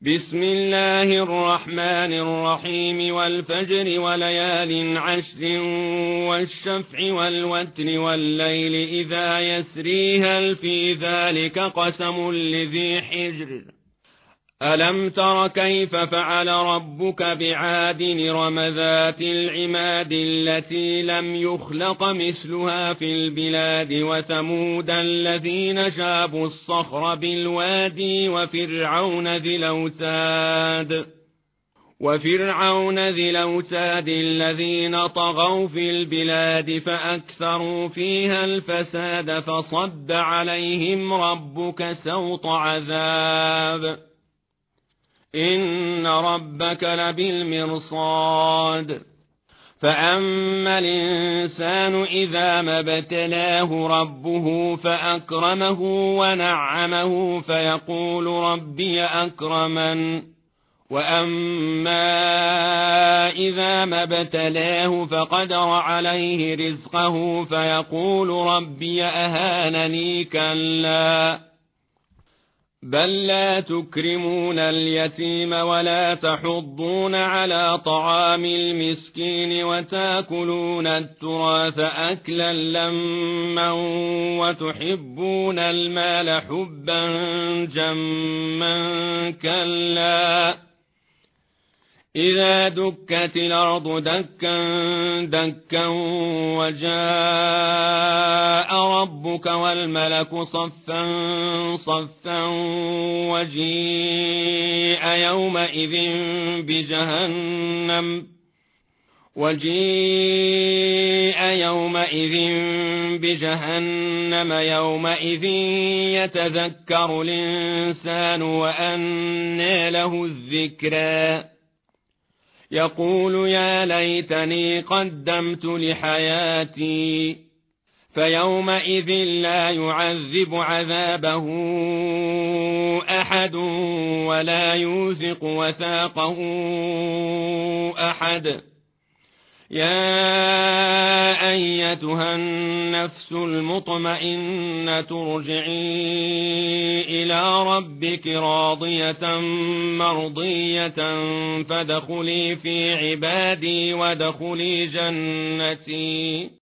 بسم الله الرحمن الرحيم والفجر وليال عشر والشفع والوتر والليل إذا يسري هل في ذلك قسم لذي حجر ألم تر كيف فعل ربك بعاد إرم ذات العماد التي لم يخلق مثلها في البلاد وثمود الذين جابوا الصخر بالوادي وفرعون ذي الأوتاد الذين طغوا في البلاد فأكثروا فيها الفساد فصب عليهم ربك سوط عذاب إن ربك لبالمرصاد فأما الإنسان إذا ما ابتلاه ربه فأكرمه ونعمه فيقول ربي أكرمن وأما إذا ما ابتلاه فقدر عليه رزقه فيقول ربي أهانني كلا بل لا تكرمون اليتيم ولا تحضون على طعام المسكين وتاكلون التراث أكلا لما وتحبون المال حبا جما كلا إذا دكت الأرض دكا دكا وجاء ربك والملك صفا صفا وجيء يومئذ بجهنم يومئذ يتذكر الإنسان وأنى له الذكرى يقول يا ليتني قدمت لحياتي فيومئذ لا يعذب عذابه أحد ولا يوثق وثاقه أحد يا أيتها النفس المطمئنة ارجعي إلى ربك راضية مرضية فادخلي في عبادي وادخلي جنتي